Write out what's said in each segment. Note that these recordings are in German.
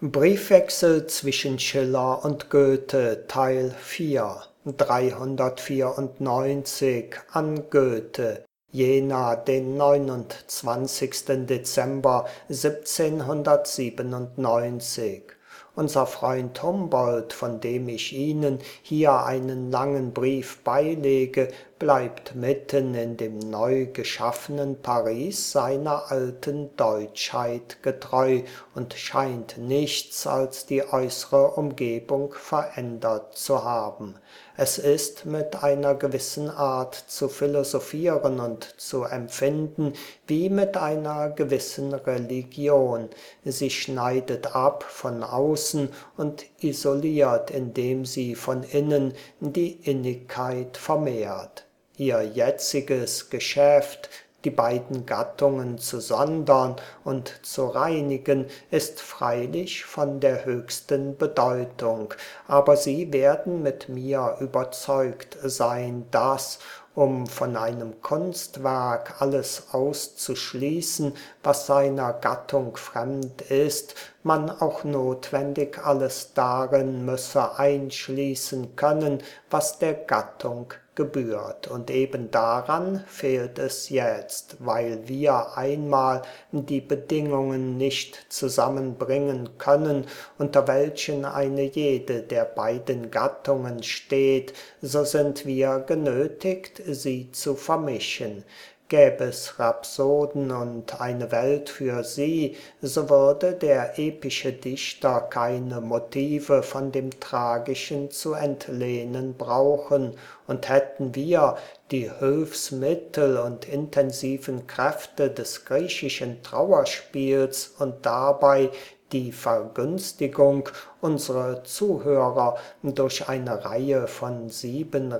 Briefwechsel zwischen Schiller und Goethe, Teil 4, 394 an Goethe, Jena, den 29. Dezember 1797. Unser Freund Humboldt, von dem ich Ihnen hier einen langen Brief beilege, bleibt mitten in dem neu geschaffenen Paris seiner alten Deutschheit getreu und scheint nichts als die äußere Umgebung verändert zu haben. Es ist mit einer gewissen Art zu philosophieren und zu empfinden, wie mit einer gewissen Religion. Sie schneidet ab von außen und isoliert, indem sie von innen die Innigkeit vermehrt. Ihr jetziges Geschäft, die beiden Gattungen zu sondern und zu reinigen, ist freilich von der höchsten Bedeutung, aber Sie werden mit mir überzeugt sein, dass, um von einem Kunstwerk alles auszuschließen, was seiner Gattung fremd ist, man auch notwendig alles darin müsse einschließen können, was der Gattung gebührt. Und eben daran fehlt es jetzt, weil wir einmal die Bedingungen nicht zusammenbringen können, unter welchen eine jede der beiden Gattungen steht, so sind wir genötigt, sie zu vermischen. Gäbe es Rhapsoden und eine Welt für sie, so würde der epische Dichter keine Motive von dem Tragischen zu entlehnen brauchen, und hätten wir die Hilfsmittel und intensiven Kräfte des griechischen Trauerspiels und dabei die Vergünstigung unserer Zuhörer durch eine Reihe von 7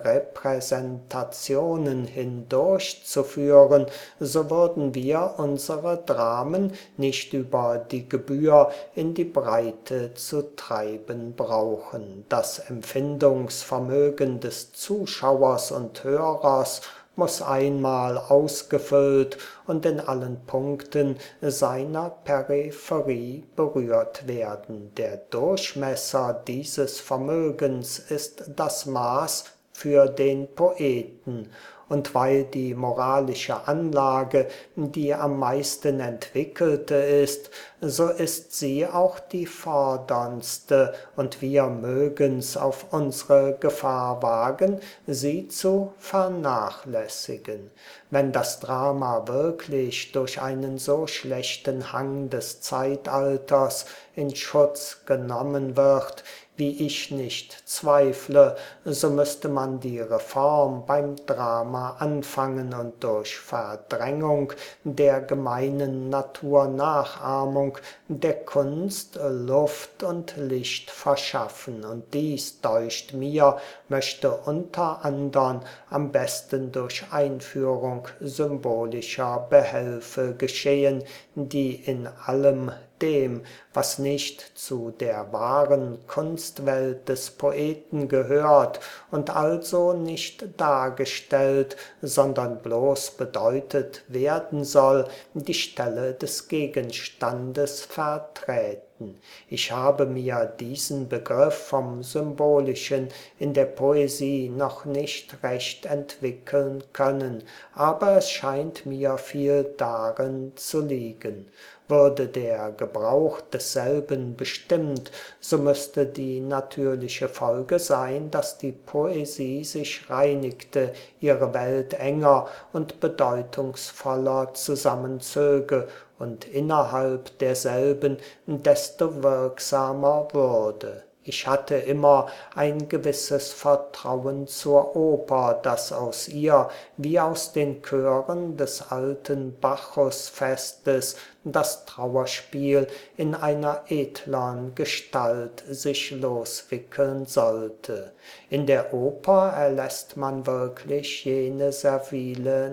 Repräsentationen hindurchzuführen, so würden wir unsere Dramen nicht über die Gebühr in die Breite zu treiben brauchen. Das Empfindungsvermögen des Zuschauers und Hörers muss einmal ausgefüllt und in allen Punkten seiner Peripherie berührt werden. Der Durchmesser dieses Vermögens ist das Maß für den Poeten, und weil die moralische Anlage die am meisten entwickelte ist, so ist sie auch die forderndste, und wir mögen's auf unsere Gefahr wagen, sie zu vernachlässigen. Wenn das Drama wirklich durch einen so schlechten Hang des Zeitalters in Schutz genommen wird, wie ich nicht zweifle, so müsste man die Reform beim Drama anfangen und durch Verdrängung der gemeinen Naturnachahmung der Kunst Luft und Licht verschaffen. Und dies, deucht mir, möchte unter andern am besten durch Einführung symbolischer Behelfe geschehen, die in allem dem, was nicht zu der wahren Kunstwelt des Poeten gehört und also nicht dargestellt, sondern bloß bedeutet werden soll, die Stelle des Gegenstandes vertreten. Ich habe mir diesen Begriff vom Symbolischen in der Poesie noch nicht recht entwickeln können, aber es scheint mir viel darin zu liegen. Würde der Gebrauch desselben bestimmt, so müsste die natürliche Folge sein, dass die Poesie sich reinigte, ihre Welt enger und bedeutungsvoller zusammenzöge und innerhalb derselben desto wirksamer würde. Ich hatte immer ein gewisses Vertrauen zur Oper, das aus ihr, wie aus den Chören des alten Bacchusfestes, das Trauerspiel in einer edlern Gestalt sich loswickeln sollte. In der Oper erlässt man wirklich jene servile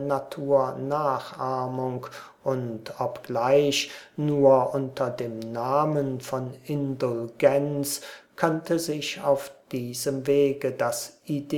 Naturnachahmung, und obgleich nur unter dem Namen von Indulgenz, könnte sich auf diesem Wege das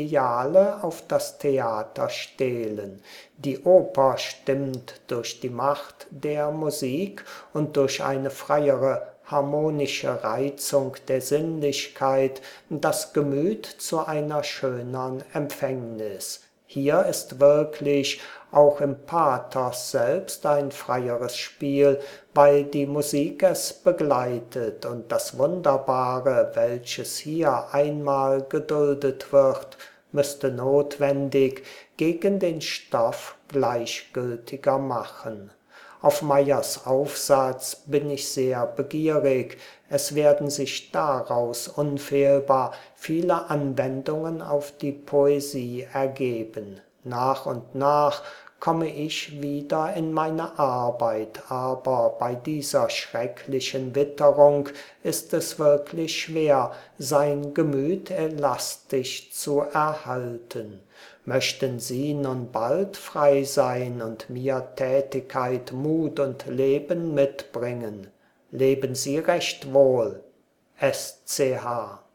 Ideale auf das Theater stehlen. Die Oper stimmt durch die Macht der Musik und durch eine freiere harmonische Reizung der Sinnlichkeit, das Gemüt zu einer schönern Empfängnis. Hier ist wirklich auch im Pathos selbst ein freieres Spiel, weil die Musik es begleitet und das Wunderbare, welches hier einmal geduldet wird, müsste notwendig gegen den Stoff gleichgültiger machen. Auf Meyers Aufsatz bin ich sehr begierig, es werden sich daraus unfehlbar viele Anwendungen auf die Poesie ergeben. Nach und nach komme ich wieder in meine Arbeit, aber bei dieser schrecklichen Witterung ist es wirklich schwer, sein Gemüt elastisch zu erhalten. Möchten Sie nun bald frei sein und mir Tätigkeit, Mut und Leben mitbringen. Leben Sie recht wohl. SCH